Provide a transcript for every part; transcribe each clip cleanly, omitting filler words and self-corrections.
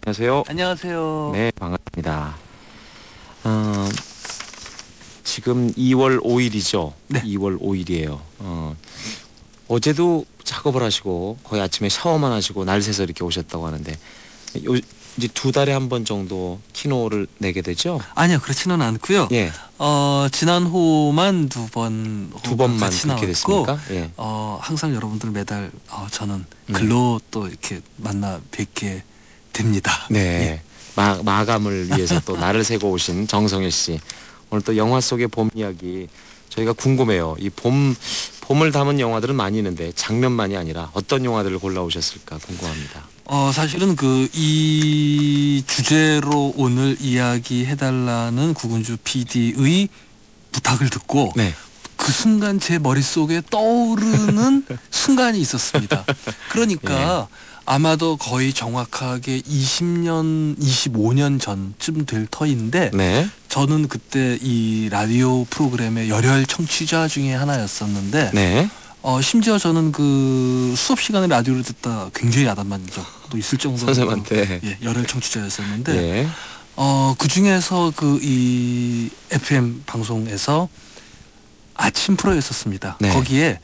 안녕하세요. 안녕하세요. 네, 반갑습니다. 지금 2월 5일이죠. 네. 2월 5일이에요. 어제도 작업을 하시고 거의 아침에 샤워만 하시고 날 새서 이렇게 오셨다고 하는데 이제 2달에 한 번 정도 키노를 내게 되죠? 아니요, 그렇지는 않고요. 예. 지난 호만 두 번만 그렇게 됐습니까? 예. 항상 여러분들 매달 저는 글로 또 이렇게 만나 뵙게 됩니다. 네. 예. 마감을 위해서 또 날을 새고 오신 정성일 씨. 오늘 또 영화 속의 봄 이야기 저희가 궁금해요. 이 봄을 담은 영화들은 많이 있는데 장면만이 아니라 어떤 영화들을 골라오셨을까 궁금합니다. 사실은 이 주제로 오늘 이야기해달라는 구군주 PD의 부탁을 듣고 네. 그 순간 제 머릿속에 떠오르는 순간이 있었습니다. 그러니까 아마도 거의 정확하게 20년, 25년 전쯤 될 터인데 네. 저는 그때 이 라디오 프로그램의 열혈 청취자 중에 하나였었는데 네. 심지어 저는 그 수업 시간에 라디오를 듣다 굉장히 야단맞은 적도 있을 정도로 선생님한테 열혈 청취자였었는데 예. 그 중에서 이 FM 방송에서 아침 프로였었습니다. 네. 거기에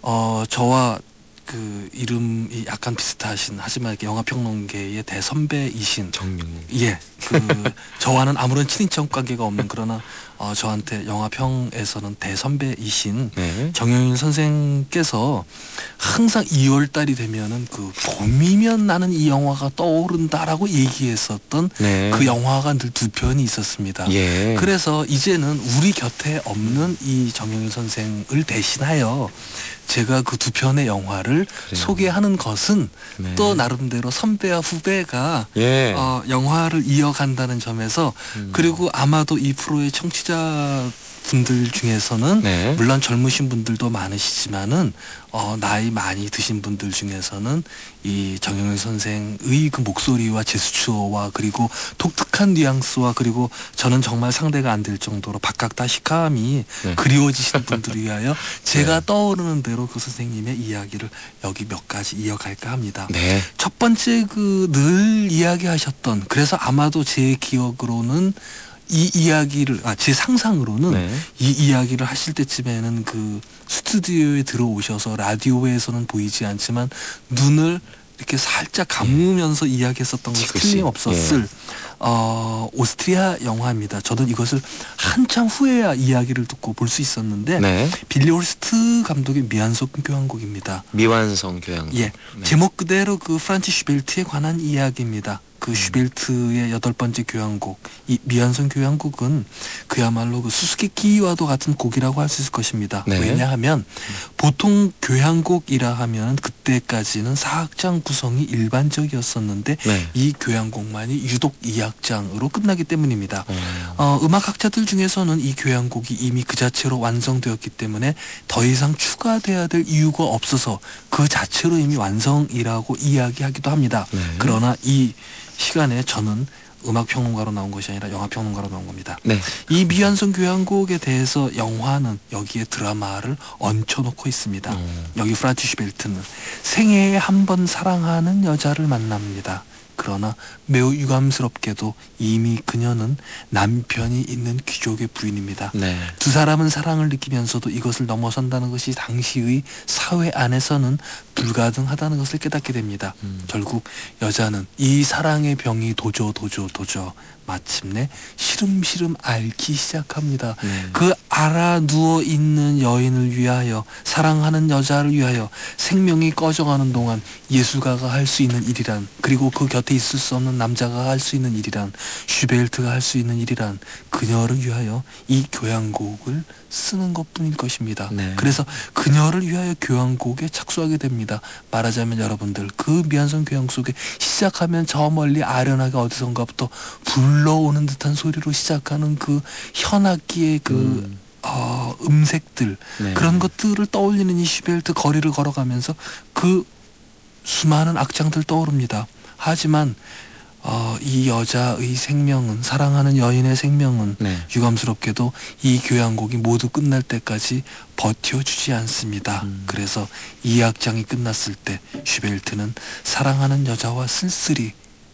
저와 그 이름이 약간 비슷하신 하지만 이렇게 영화평론계의 대선배이신 정명님. 예, 저와는 아무런 친인척 관계가 없는 그러나 저한테 영화평에서는 대선배이신 네. 정영일 선생께서 항상 2월 달이 되면은 봄이면 나는 이 영화가 떠오른다라고 얘기했었던 네. 그 영화가 늘 두 편이 있었습니다. 예. 그래서 이제는 우리 곁에 없는 이 정영일 선생을 대신하여 제가 그 두 편의 영화를 그래요. 소개하는 것은 네. 또 나름대로 선배와 후배가 예. 영화를 이어간다는 점에서 그리고 아마도 이 프로의 청취자 분들 중에서는 네. 물론 젊으신 분들도 많으시지만은 나이 많이 드신 분들 중에서는 이 정영일 선생의 그 목소리와 제스처와 그리고 독특한 뉘앙스와 그리고 저는 정말 상대가 안 될 정도로 박학다식함이 네. 그리워지시는 분들을 위하여 제가 네. 떠오르는 대로 그 선생님의 이야기를 여기 몇 가지 이어갈까 합니다. 네. 첫 번째 늘 이야기하셨던 그래서 아마도 제 기억으로는 이 이야기를 제 상상으로는 네. 이 이야기를 하실 때쯤에는 스튜디오에 들어오셔서 라디오에서는 보이지 않지만 눈을 이렇게 살짝 감으면서 이야기했었던 것이 지그시. 틀림없었을 오스트리아 영화입니다. 저는 이것을 한참 후에야 이야기를 듣고 볼 수 있었는데 네. 빌리 홀스트 감독의 미완성 교향곡입니다. 미완성 교향. 예, 네. 제목 그대로 프란츠 슈벨트에 관한 이야기입니다. 슈벨트의 8번째 교향곡, 이 미완성 교향곡은 그야말로 수수께끼와도 같은 곡이라고 할 수 있을 것입니다. 네. 왜냐하면 보통 교향곡이라 하면 그때까지는 4악장 구성이 일반적이었었는데 네. 이 교향곡만이 유독 2악장으로 끝나기 때문입니다. 음악학자들 중에서는 이 교향곡이 이미 그 자체로 완성되었기 때문에 더 이상 추가돼야 될 이유가 없어서 그 자체로 이미 완성이라고 이야기하기도 합니다. 네. 그러나 이 시간에 저는 음악평론가로 나온 것이 아니라 영화평론가로 나온 겁니다. 네. 이 미완성 교향곡에 대해서 영화는 여기에 드라마를 얹혀놓고 있습니다. 여기 프란츠 슈벨트는 생애에 한 번 사랑하는 여자를 만납니다. 그러나 매우 유감스럽게도 이미 그녀는 남편이 있는 귀족의 부인입니다. 네. 두 사람은 사랑을 느끼면서도 이것을 넘어선다는 것이 당시의 사회 안에서는 불가능하다는 것을 깨닫게 됩니다. 결국 여자는 이 사랑의 병이 도저 마침내 시름시름 앓기 시작합니다. 네. 그 알아 누워 있는 여인을 위하여 사랑하는 여자를 위하여 생명이 꺼져가는 동안 예술가가 할 수 있는 일이란 그리고 그 곁에 있을 수 없는 남자가 할 수 있는 일이란 슈벨트가 할 수 있는 일이란 그녀를 위하여 이 교향곡을 쓰는 것뿐일 것입니다. 네. 그래서 그녀를 위하여 교향곡에 착수하게 됩니다. 말하자면 여러분들 그 미완성 교향 속에 시작하면 저 멀리 아련하게 어디선가부터 불러오는 듯한 소리로 시작하는 그 현악기의 음색들 네. 그런 것들을 떠올리는 이 슈벨트 거리를 걸어가면서 그 수많은 악장들 떠오릅니다. 하지만 이 여자의 생명은 사랑하는 여인의 생명은 네. 유감스럽게도 이 교향곡이 모두 끝날 때까지 버텨주지 않습니다. 그래서 이 악장이 끝났을 때 슈벨트는 사랑하는 여자와 쓸쓸히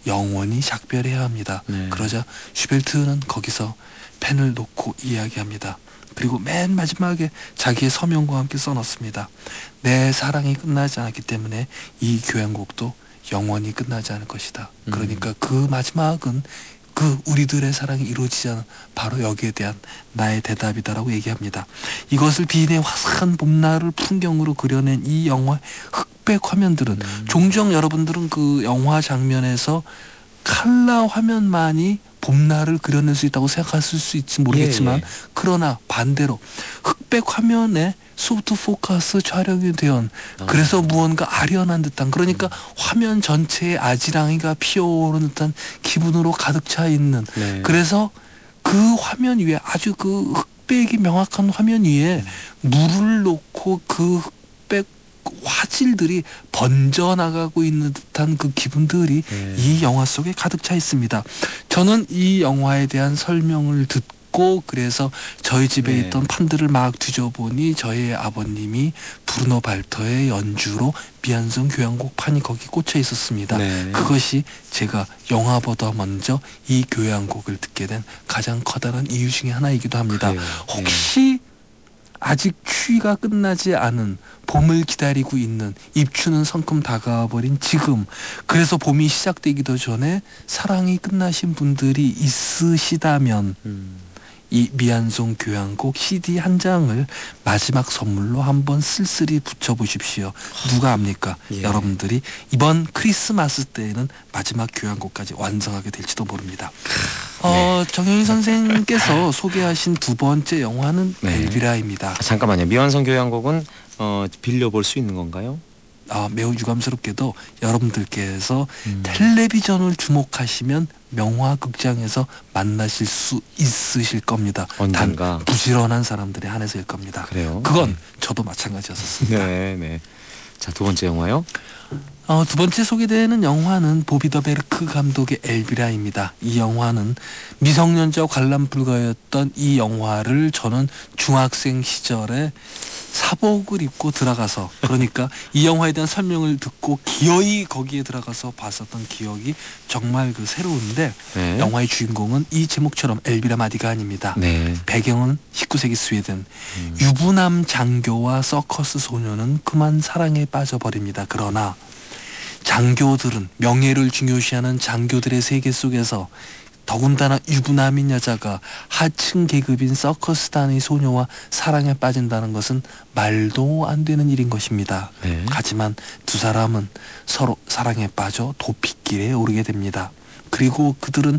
영원히 작별해야 합니다. 네. 그러자 슈벨트는 거기서 펜을 놓고 이야기합니다. 그리고 맨 마지막에 자기의 서명과 함께 써놓습니다. 내 사랑이 끝나지 않았기 때문에 이 교향곡도 영원히 끝나지 않을 것이다. 그러니까 그 마지막은 그 우리들의 사랑이 이루어지지 않은 바로 여기에 대한 나의 대답이다라고 얘기합니다. 이것을 비인의 화사한 봄날을 풍경으로 그려낸 이 영화의 흑백 화면들은 종종 여러분들은 그 영화 장면에서 칼라 화면만이 봄날을 그려낼 수 있다고 생각하실 수 있지 모르겠지만 그러나 반대로 흑백 화면에 소프트 포커스 촬영이 되온 그래서 무언가 아련한 듯한 그러니까 화면 전체에 아지랑이가 피어오르는 듯한 기분으로 가득 차 있는 그래서 그 화면 위에 아주 그 흑백이 명확한 화면 위에 물을 놓고 그 흑백 화질들이 번져나가고 있는 듯한 그 기분들이 이 영화 속에 가득 차 있습니다. 저는 이 영화에 대한 설명을 듣고 그래서 저희 집에 있던 판들을 막 뒤져보니 저희 아버님이 브루노 발터의 연주로 미안송 교향곡 판이 거기 꽂혀 있었습니다. 그것이 제가 영화보다 먼저 이 교향곡을 듣게 된 가장 커다란 이유 중에 하나이기도 합니다. 혹시 아직 추위가 끝나지 않은 봄을 기다리고 있는 입추는 성큼 다가와버린 지금 그래서 봄이 시작되기도 전에 사랑이 끝나신 분들이 있으시다면 이 미안송 교향곡 CD 한 장을 마지막 선물로 한번 쓸쓸히 붙여보십시오. 누가 압니까? 여러분들이 이번 크리스마스 때에는 마지막 교향곡까지 완성하게 될지도 모릅니다. 정영희 선생님께서 소개하신 두 번째 영화는 엘비라입니다. 잠깐만요. 미완성 교향곡은 빌려볼 수 있는 건가요? 매우 유감스럽게도 여러분들께서 텔레비전을 주목하시면 명화극장에서 만나실 수 있으실 겁니다. 언젠가. 단 부지런한 사람들에 한해서일 겁니다. 그래요? 그건 저도 마찬가지였었습니다. 네. 자, 두 번째 영화요? 두 번째 소개되는 영화는 보비더베르크 감독의 엘비라입니다. 이 영화는 미성년자 관람 불가였던 이 영화를 저는 중학생 시절에 사복을 입고 들어가서 그러니까 이 영화에 대한 설명을 듣고 기어이 거기에 들어가서 봤었던 기억이 정말 그 새로운데 영화의 주인공은 이 제목처럼 엘비라 마디간입니다. 배경은 19세기 스웨덴. 유부남 장교와 서커스 소녀는 그만 사랑에 빠져버립니다. 그러나 장교들은 명예를 중요시하는 장교들의 세계 속에서 더군다나 유부남인 여자가 하층 계급인 서커스단의 소녀와 사랑에 빠진다는 것은 말도 안 되는 일인 것입니다. 하지만 두 사람은 서로 사랑에 빠져 도피길에 오르게 됩니다. 그리고 그들은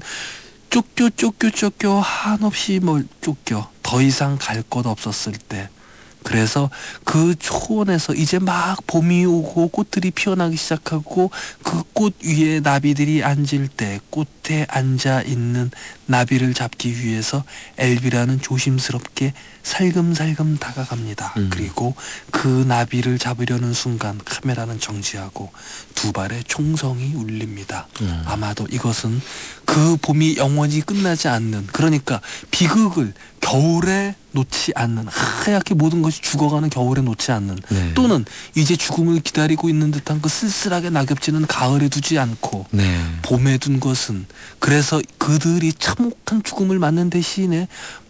쫓겨 한없이 쫓겨 더 이상 갈 곳 없었을 때 그래서 그 초원에서 이제 막 봄이 오고 꽃들이 피어나기 시작하고 그 꽃 위에 나비들이 앉을 때 꽃에 앉아 있는 나비를 잡기 위해서 엘비라는 조심스럽게 살금살금 다가갑니다. 그리고 그 나비를 잡으려는 순간 카메라는 정지하고 두 발의 총성이 울립니다. 아마도 이것은 그 봄이 영원히 끝나지 않는 그러니까 비극을 겨울에 놓지 않는 하얗게 모든 것이 죽어가는 겨울에 놓지 않는 또는 이제 죽음을 기다리고 있는 듯한 그 쓸쓸하게 낙엽지는 가을에 두지 않고 봄에 둔 것은 그래서 그들이 참혹한 죽음을 맞는 대신에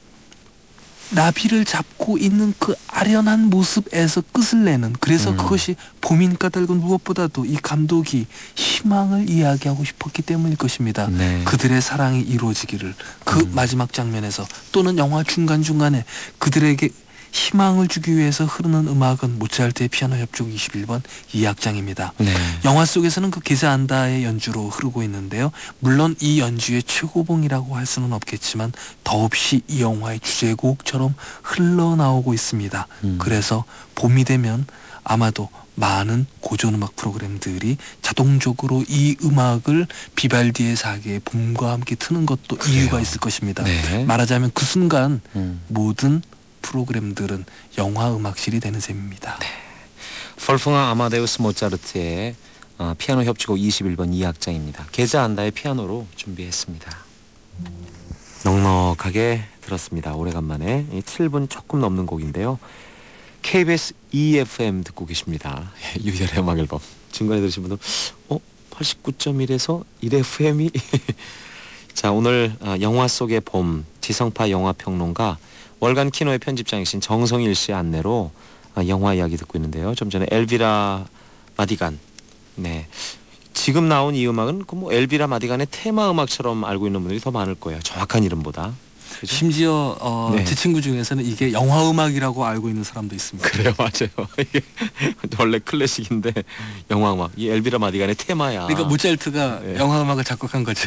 나비를 잡고 있는 그 아련한 모습에서 끝을 내는 그래서 그것이 봄인 까닭은 무엇보다도 이 감독이 희망을 이야기하고 싶었기 때문일 것입니다. 그들의 사랑이 이루어지기를 그 마지막 장면에서 또는 영화 중간중간에 그들에게 희망을 주기 위해서 흐르는 음악은 모차르트의 피아노 협주곡 21번 2악장입니다. 영화 속에서는 그 게세안다의 연주로 흐르고 있는데요. 물론 이 연주의 최고봉이라고 할 수는 없겠지만 더없이 이 영화의 주제곡처럼 흘러나오고 있습니다. 그래서 봄이 되면 아마도 많은 고전음악 프로그램들이 자동적으로 이 음악을 비발디의 사계의 봄과 함께 트는 것도 이유가 있을 것입니다. 말하자면 그 순간 모든 프로그램들은 영화 음악실이 되는 셈입니다. 펄풍아 아마데우스 모차르트의 피아노 협주곡 21번 2악장입니다. 게자안다의 피아노로 준비했습니다. 넉넉하게 들었습니다. 오래간만에 7분 조금 넘는 곡인데요. KBS EFM 듣고 계십니다. 유열의 음악 앨범. 중간에 들으신 분들 89.1에서 1FM이 자, 오늘 영화 속의 봄 지성파 영화평론가 월간 키노의 편집장이신 정성일 씨 안내로 영화 이야기 듣고 있는데요. 좀 전에 엘비라 마디간. 네. 지금 나온 이 음악은 그 뭐 엘비라 마디간의 테마 음악처럼 알고 있는 분들이 더 많을 거예요. 정확한 이름보다. 그죠? 심지어 네. 제 친구 중에서는 이게 영화 음악이라고 알고 있는 사람도 있습니다. 그래요, 맞아요. 이게 원래 클래식인데 영화 음악. 이 엘비라 마디간의 테마야. 그러니까 모차르트가 네. 영화 음악을 작곡한 거죠.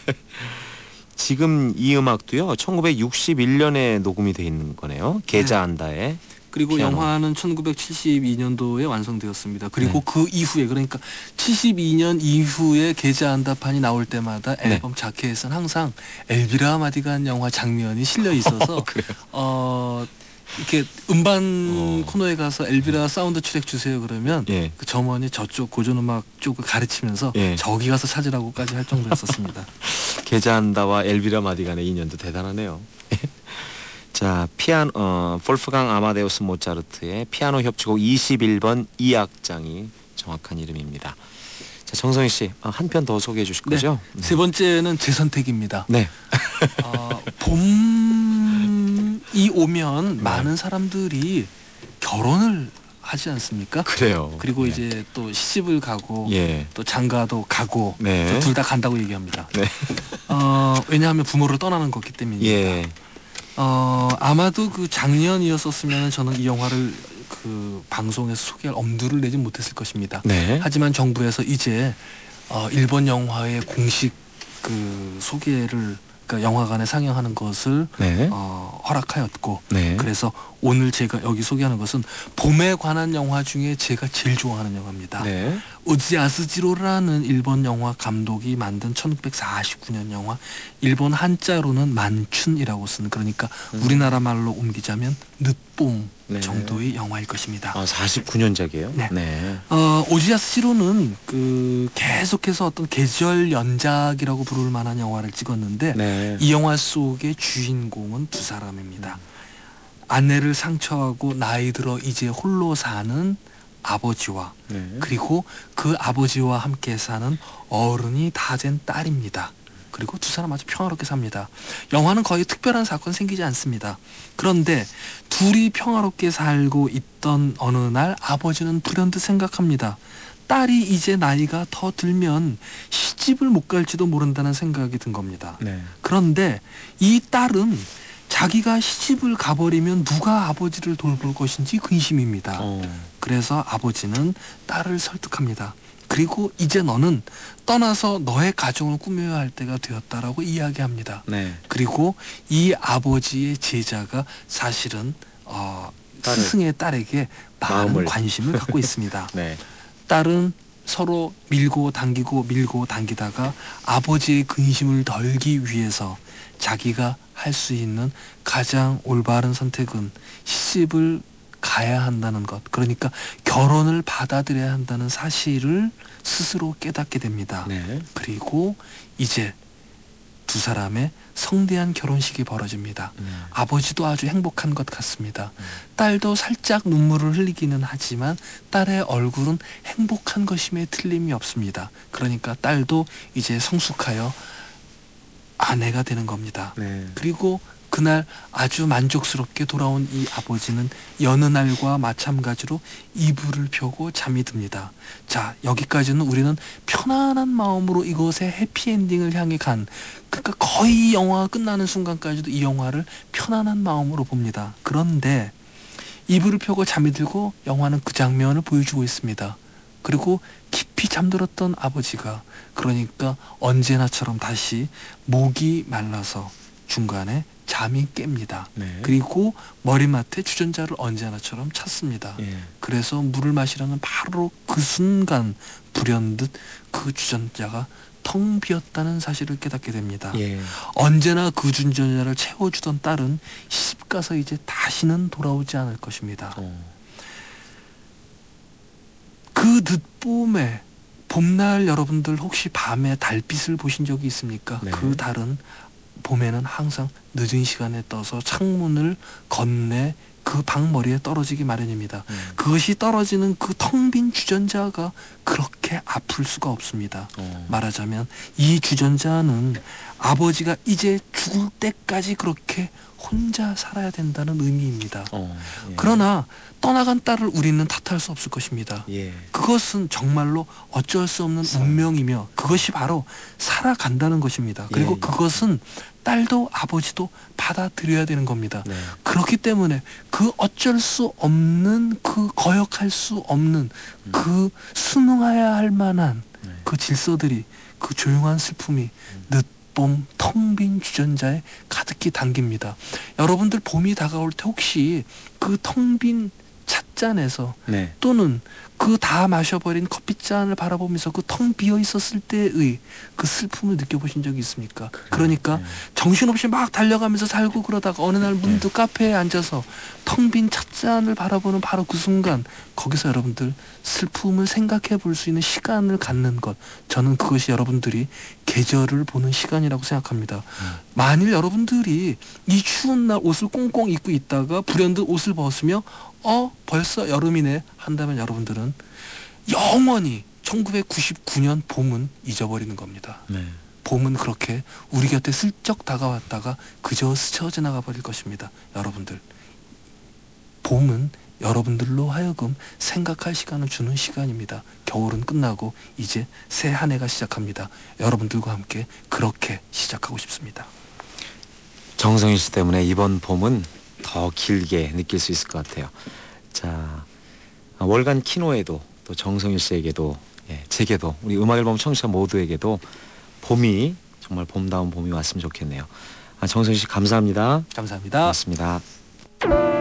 지금 이 음악도요. 1961년에 녹음이 돼 있는 거네요. 게자안다의. 그리고 피아노. 영화는 1972년도에 완성되었습니다. 그리고 네. 그 이후에 그러니까 72년 이후에 게자안다판이 나올 때마다 네. 앨범 자켓에는 항상 엘비라 마디간 영화 장면이 실려 있어서 그래요. 이렇게 음반 코너에 가서 엘비라 사운드 트랙 주세요 그러면 예. 그 점원이 저쪽 고전음악 쪽을 가르치면서 예. 저기 가서 찾으라고까지 할 정도였었습니다. 게자안다와 엘비라 마디간의 인연도 대단하네요. 자, 볼프강 아마데우스 모차르트의 피아노 협주곡 21번 2악장이 정확한 이름입니다. 자, 정성희 씨, 한 편 더 소개해 주실 네. 거죠? 세 번째는 제 선택입니다. 네. 봄이 오면 많은 사람들이 결혼을 하지 않습니까? 그래요. 그리고 네. 이제 또 시집을 가고 예. 또 장가도 가고 네. 둘 다 간다고 얘기합니다. 네. 왜냐하면 부모를 떠나는 거기 때문입니다. 예. 아마도 그 작년이었었으면 저는 이 영화를 그 방송에서 소개할 엄두를 내지 못했을 것입니다. 네. 하지만 정부에서 이제 일본 영화의 공식 그 소개를 그러니까 영화관에 상영하는 것을 네. 허락하였고 네. 그래서 오늘 제가 여기 소개하는 것은 봄에 관한 영화 중에 제가 제일 좋아하는 영화입니다. 네. 우지 아스지로라는 일본 영화 감독이 만든 1949년 영화 일본 한자로는 만춘이라고 쓴 그러니까 우리나라 말로 옮기자면 늦봄 네. 정도의 영화일 것입니다. 49년작이에요? 네. 네. 오지아스지로는 그 계속해서 어떤 계절 연작이라고 부를 만한 영화를 찍었는데 네. 이 영화 속의 주인공은 두 사람입니다. 아내를 상처하고 나이 들어 이제 홀로 사는 아버지와 네. 그리고 그 아버지와 함께 사는 어른이 다 된 딸입니다. 그리고 두 사람 아주 평화롭게 삽니다. 영화는 거의 특별한 사건 생기지 않습니다. 그런데 둘이 평화롭게 살고 있던 어느 날 아버지는 불현듯 생각합니다. 딸이 이제 나이가 더 들면 시집을 못 갈지도 모른다는 생각이 든 겁니다. 네. 그런데 이 딸은 자기가 시집을 가버리면 누가 아버지를 돌볼 것인지 근심입니다. 그래서 아버지는 딸을 설득합니다. 그리고 이제 너는 떠나서 너의 가정을 꾸며야 할 때가 되었다라고 이야기합니다. 네. 그리고 이 아버지의 제자가 사실은 딸을- 스승의 딸에게 많은 마음을. 관심을 갖고 있습니다. 네. 딸은 서로 밀고 당기다가 아버지의 근심을 덜기 위해서 자기가 할 수 있는 가장 올바른 선택은 시집을 가야 한다는 것, 그러니까 결혼을 받아들여야 한다는 사실을 스스로 깨닫게 됩니다. 네. 그리고 이제 두 사람의 성대한 결혼식이 벌어집니다. 아버지도 아주 행복한 것 같습니다. 딸도 살짝 눈물을 흘리기는 하지만 딸의 얼굴은 행복한 것임에 틀림이 없습니다. 그러니까 딸도 이제 성숙하여 아내가 되는 겁니다. 네. 그리고 그날 아주 만족스럽게 돌아온 이 아버지는 여느 날과 마찬가지로 이불을 펴고 잠이 듭니다. 자, 여기까지는 우리는 편안한 마음으로 이것의 해피엔딩을 향해 그러니까 거의 영화가 끝나는 순간까지도 이 영화를 편안한 마음으로 봅니다. 그런데 이불을 펴고 잠이 들고 영화는 그 장면을 보여주고 있습니다. 그리고 깊이 잠들었던 아버지가 그러니까 언제나처럼 다시 목이 말라서 중간에 잠이 깹니다. 네. 그리고 머리맡에 주전자를 언제나처럼 찾습니다. 예. 그래서 물을 마시려는 바로 그 순간 불현듯 그 주전자가 텅 비었다는 사실을 깨닫게 됩니다. 예. 언제나 그 주전자를 채워주던 딸은 시집 가서 이제 다시는 돌아오지 않을 것입니다. 그 늦봄에 봄날 여러분들 혹시 밤에 달빛을 보신 적이 있습니까? 네. 그 달은 봄에는 항상 늦은 시간에 떠서 창문을 건네 그 그 방머리에 떨어지기 마련입니다. 그것이 떨어지는 그 텅 빈 주전자가 그렇게 아플 수가 없습니다. 말하자면 이 주전자는 아버지가 이제 죽을 때까지 그렇게 혼자 살아야 된다는 의미입니다. 예. 그러나 떠나간 딸을 우리는 탓할 수 없을 것입니다. 예. 그것은 정말로 어쩔 수 없는 운명이며 그것이 바로 살아간다는 것입니다. 그리고 예. 그것은 딸도 아버지도 받아들여야 되는 겁니다. 네. 그렇기 때문에 그 어쩔 수 없는 그 거역할 수 없는 그 순응해야 할 만한 네. 그 질서들이 그 조용한 슬픔이 늦봄 텅 빈 주전자에 가득히 담깁니다. 여러분들 봄이 다가올 때 혹시 그 텅 빈 찻잔에서 네. 또는 그 다 마셔버린 커피잔을 바라보면서 그 텅 비어 있었을 때의 그 슬픔을 느껴보신 적이 있습니까? 그러니까 네. 정신없이 막 달려가면서 살고 그러다가 어느 날 문득 카페에 앉아서 텅 빈 찻잔을 바라보는 바로 그 순간 거기서 여러분들 슬픔을 생각해 볼 수 있는 시간을 갖는 것, 저는 그것이 여러분들이 계절을 보는 시간이라고 생각합니다. 만일 여러분들이 이 추운 날 옷을 꽁꽁 입고 있다가 불현듯 옷을 벗으며 벌써 여름이네 한다면 여러분들은 영원히 1999년 봄은 잊어버리는 겁니다. 네. 봄은 그렇게 우리 곁에 슬쩍 다가왔다가 그저 스쳐 지나가 버릴 것입니다. 여러분들, 봄은 여러분들로 하여금 생각할 시간을 주는 시간입니다. 겨울은 끝나고 이제 새 한 해가 시작합니다. 여러분들과 함께 그렇게 시작하고 싶습니다. 정성일 씨 때문에 이번 봄은 더 길게 느낄 수 있을 것 같아요. 자, 월간 키노에도 또 정성일 씨에게도 제게도 우리 음악 앨범 청취자 모두에게도 봄이 정말 봄다운 봄이 왔으면 좋겠네요. 정성일 씨 감사합니다. 감사합니다. 고맙습니다.